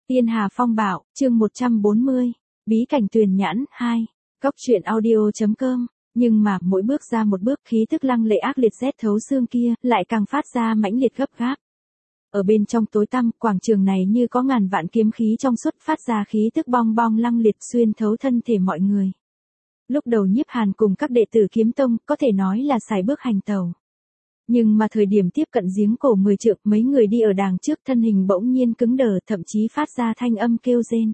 Tiên Hà Phong Bạo, chương 140, Bí cảnh Tuyền Nhãn 2, Cốc truyện audio.com, nhưng mà mỗi bước ra một bước khí tức lăng lệ ác liệt rét thấu xương kia lại càng phát ra mãnh liệt gấp gáp. Ở bên trong tối tăm, quảng trường này như có ngàn vạn kiếm khí trong suốt phát ra khí tức bong bong lăng liệt xuyên thấu thân thể mọi người. Lúc đầu Nhiếp Hàn cùng các đệ tử Kiếm Tông có thể nói là sải bước hành tàu. Nhưng mà thời điểm tiếp cận giếng cổ 10 trượng, mấy người đi ở đàng trước thân hình bỗng nhiên cứng đờ, thậm chí phát ra thanh âm kêu rên.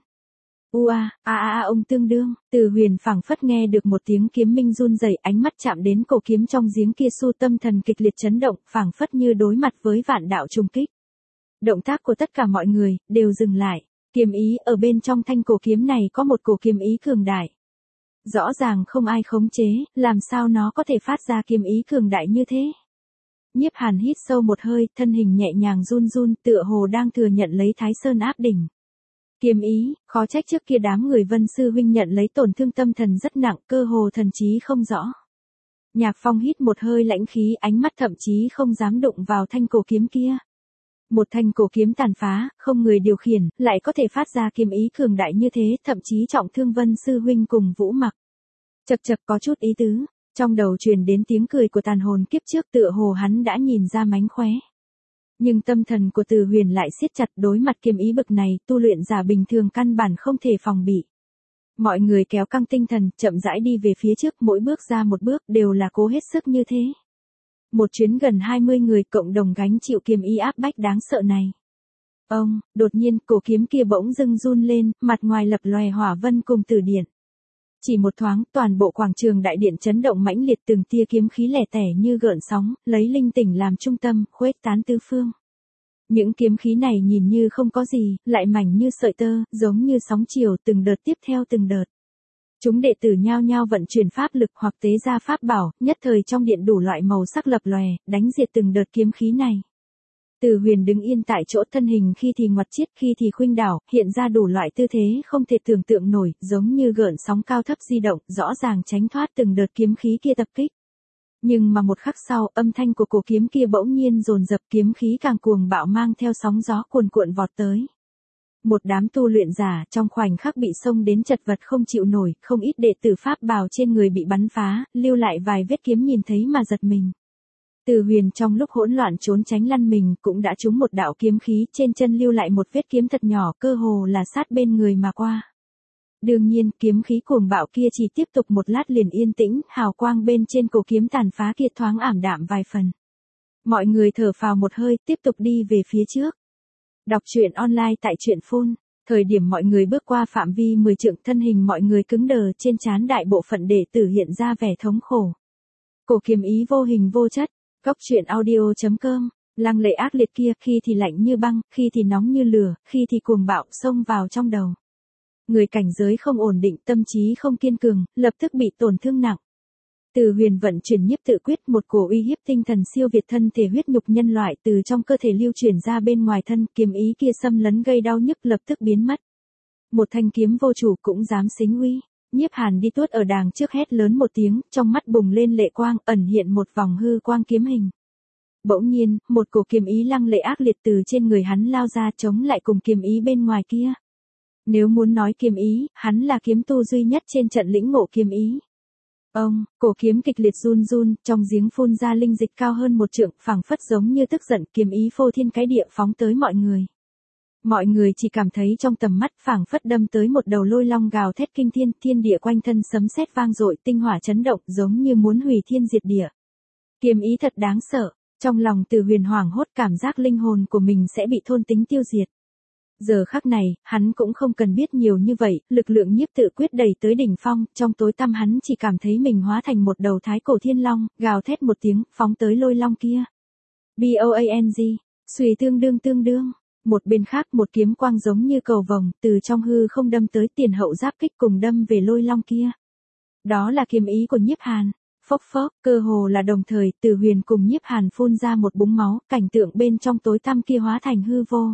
Ông tương đương, Từ Huyền phảng phất nghe được một tiếng kiếm minh run rẩy, ánh mắt chạm đến cổ kiếm trong giếng kia, su tâm thần kịch liệt chấn động, phảng phất như đối mặt với vạn đạo trùng kích. Động tác của tất cả mọi người đều dừng lại, kiếm ý ở bên trong thanh cổ kiếm này có một cổ kiếm ý cường đại. Rõ ràng không ai khống chế, làm sao nó có thể phát ra kiếm ý cường đại như thế? Nhiếp Hàn hít sâu một hơi, thân hình nhẹ nhàng run run, tựa hồ đang thừa nhận lấy Thái Sơn áp đỉnh. Kiếm ý, khó trách trước kia đám người Vân sư huynh nhận lấy tổn thương tâm thần rất nặng, cơ hồ thần trí không rõ. Nhạc Phong hít một hơi lãnh khí, ánh mắt thậm chí không dám đụng vào thanh cổ kiếm kia. Một thanh cổ kiếm tàn phá, không người điều khiển, lại có thể phát ra kiếm ý cường đại như thế, thậm chí trọng thương Vân sư huynh cùng Vũ Mặc. Chậc chậc, có chút ý tứ. Trong đầu truyền đến tiếng cười của tàn hồn kiếp trước, tựa hồ hắn đã nhìn ra mánh khóe. Nhưng tâm thần của Từ Huyền lại siết chặt, đối mặt kiếm ý bực này, tu luyện giả bình thường căn bản không thể phòng bị. Mọi người kéo căng tinh thần, chậm rãi đi về phía trước, mỗi bước ra một bước đều là cố hết sức như thế. Một chuyến gần 20 người cộng đồng gánh chịu kiếm ý áp bách đáng sợ này. Đột nhiên cổ kiếm kia bỗng dưng run lên, mặt ngoài lập lòe hỏa vân cùng tử điện. Chỉ một thoáng, toàn bộ quảng trường đại điện chấn động mãnh liệt, từng tia kiếm khí lẻ tẻ như gợn sóng, lấy linh tỉnh làm trung tâm, khuếch tán tứ phương. Những kiếm khí này nhìn như không có gì, lại mảnh như sợi tơ, giống như sóng chiều, từng đợt tiếp theo từng đợt. Chúng đệ tử nhao nhao vận chuyển pháp lực hoặc tế ra pháp bảo, nhất thời trong điện đủ loại màu sắc lập lòe, đánh diệt từng đợt kiếm khí này. Từ Huyền đứng yên tại chỗ, thân hình khi thì ngoặt chiết, khi thì khuynh đảo, hiện ra đủ loại tư thế không thể tưởng tượng nổi, giống như gợn sóng cao thấp di động, rõ ràng tránh thoát từng đợt kiếm khí kia tập kích. Nhưng mà một khắc sau, âm thanh của cổ kiếm kia bỗng nhiên dồn dập, kiếm khí càng cuồng bạo mang theo sóng gió cuồn cuộn vọt tới. Một đám tu luyện giả trong khoảnh khắc bị xông đến chật vật không chịu nổi, không ít đệ tử pháp bào trên người bị bắn phá, lưu lại vài vết kiếm nhìn thấy mà giật mình. Từ Huyền trong lúc hỗn loạn trốn tránh lăn mình cũng đã trúng một đạo kiếm khí, trên chân lưu lại một vết kiếm thật nhỏ, cơ hồ là sát bên người mà qua. Đương nhiên, kiếm khí cuồng bạo kia chỉ tiếp tục một lát liền yên tĩnh, hào quang bên trên cổ kiếm tàn phá kia thoáng ảm đạm vài phần. Mọi người thở phào một hơi, tiếp tục đi về phía trước. Đọc truyện online tại truyện phun. Thời điểm mọi người bước qua phạm vi 10 trượng, thân hình mọi người cứng đờ, trên trán đại bộ phận đệ tử hiện ra vẻ thống khổ. Cổ kiếm ý vô hình vô chất. Cốc truyện audio.com, lăng lệ ác liệt kia, khi thì lạnh như băng, khi thì nóng như lửa, khi thì cuồng bạo xông vào trong đầu. Người cảnh giới không ổn định, tâm trí không kiên cường, lập tức bị tổn thương nặng. Từ Huyền vận chuyển nhiếp tự quyết, một cổ uy hiếp tinh thần siêu việt thân thể huyết nhục nhân loại từ trong cơ thể lưu chuyển ra bên ngoài thân, kiếm ý kia xâm lấn gây đau nhức lập tức biến mất. Một thanh kiếm vô chủ cũng dám xính uy. Nhiếp Hàn đi tuốt ở đàng trước hét lớn một tiếng, trong mắt bùng lên lệ quang, ẩn hiện một vòng hư quang kiếm hình. Bỗng nhiên, một cổ kiếm ý lăng lệ ác liệt từ trên người hắn lao ra, chống lại cùng kiếm ý bên ngoài kia. Nếu muốn nói kiếm ý, hắn là kiếm tu duy nhất trên trận lĩnh ngộ kiếm ý. Cổ kiếm kịch liệt run run, trong giếng phun ra linh dịch cao hơn một trượng, phảng phất giống như tức giận, kiếm ý phô thiên cái địa phóng tới mọi người. Mọi người chỉ cảm thấy trong tầm mắt phảng phất đâm tới một đầu lôi long gào thét kinh thiên, thiên địa quanh thân sấm sét vang dội, tinh hỏa chấn động, giống như muốn hủy thiên diệt địa. Kiếm ý thật đáng sợ, trong lòng Từ Huyền hoảng hốt, cảm giác linh hồn của mình sẽ bị thôn tính tiêu diệt. Giờ khắc này, hắn cũng không cần biết nhiều như vậy, lực lượng nhiếp tự quyết đẩy tới đỉnh phong, trong tối tăm hắn chỉ cảm thấy mình hóa thành một đầu thái cổ thiên long, gào thét một tiếng, phóng tới lôi long kia. Boang, suy tương đương. Một bên khác, một kiếm quang giống như cầu vồng, từ trong hư không đâm tới, tiền hậu giáp kích cùng đâm về lôi long kia. Đó là kiếm ý của Nhiếp Hàn. Phốc phốc, cơ hồ là đồng thời, Từ Huyền cùng Nhiếp Hàn phun ra một búng máu, cảnh tượng bên trong tối tăm kia hóa thành hư vô.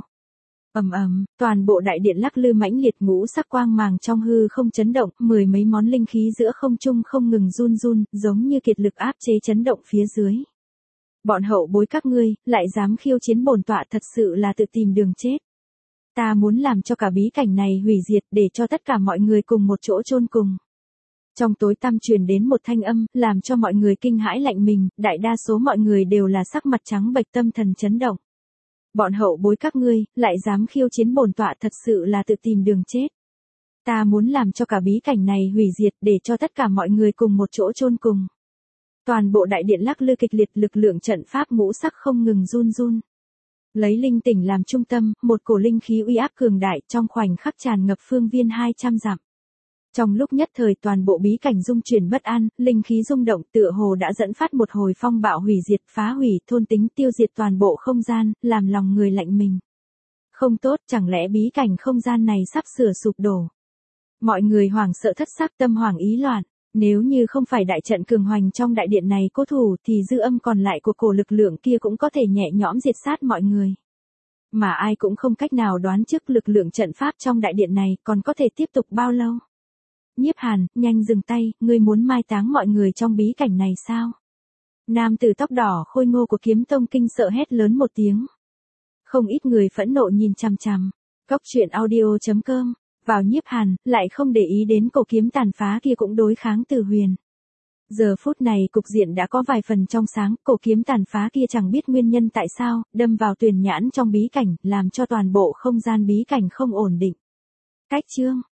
Toàn bộ đại điện lắc lư mãnh liệt, ngũ sắc quang màng trong hư không chấn động, mười mấy món linh khí giữa không trung không ngừng run run, giống như kiệt lực áp chế chấn động phía dưới. Bọn hậu bối các ngươi, lại dám khiêu chiến bổn tọa, thật sự là tự tìm đường chết. Ta muốn làm cho cả bí cảnh này hủy diệt để cho tất cả mọi người cùng một chỗ chôn cùng. Trong tối tăm truyền đến một thanh âm, làm cho mọi người kinh hãi lạnh mình, đại đa số mọi người đều là sắc mặt trắng bệch, tâm thần chấn động. Bọn hậu bối các ngươi, lại dám khiêu chiến bổn tọa, thật sự là tự tìm đường chết. Ta muốn làm cho cả bí cảnh này hủy diệt để cho tất cả mọi người cùng một chỗ chôn cùng. Toàn bộ đại điện lắc lư kịch liệt, lực lượng trận pháp ngũ sắc không ngừng run run. Lấy linh tỉnh làm trung tâm, một cổ linh khí uy áp cường đại trong khoảnh khắc tràn ngập phương viên 200 dặm. Trong lúc nhất thời toàn bộ bí cảnh rung chuyển bất an, linh khí rung động tựa hồ đã dẫn phát một hồi phong bạo hủy diệt, phá hủy, thôn tính, tiêu diệt toàn bộ không gian, làm lòng người lạnh mình. Không tốt, chẳng lẽ bí cảnh không gian này sắp sửa sụp đổ? Mọi người hoảng sợ thất sắc, tâm hoảng ý loạn. Nếu như không phải đại trận cường hoành trong đại điện này cố thủ thì dư âm còn lại của cổ lực lượng kia cũng có thể nhẹ nhõm diệt sát mọi người. Mà ai cũng không cách nào đoán trước lực lượng trận pháp trong đại điện này còn có thể tiếp tục bao lâu. Nhiếp Hàn, nhanh dừng tay, ngươi muốn mai táng mọi người trong bí cảnh này sao? Nam tử tóc đỏ khôi ngô của Kiếm Tông kinh sợ hét lớn một tiếng. Không ít người phẫn nộ nhìn chằm chằm. Cóc truyện audio.com vào Nhiếp Hàn, lại không để ý đến cổ kiếm tàn phá kia cũng đối kháng Từ Huyền. Giờ phút này cục diện đã có vài phần trong sáng, cổ kiếm tàn phá kia chẳng biết nguyên nhân tại sao, đâm vào tuyền nhãn trong bí cảnh, làm cho toàn bộ không gian bí cảnh không ổn định. Cách chương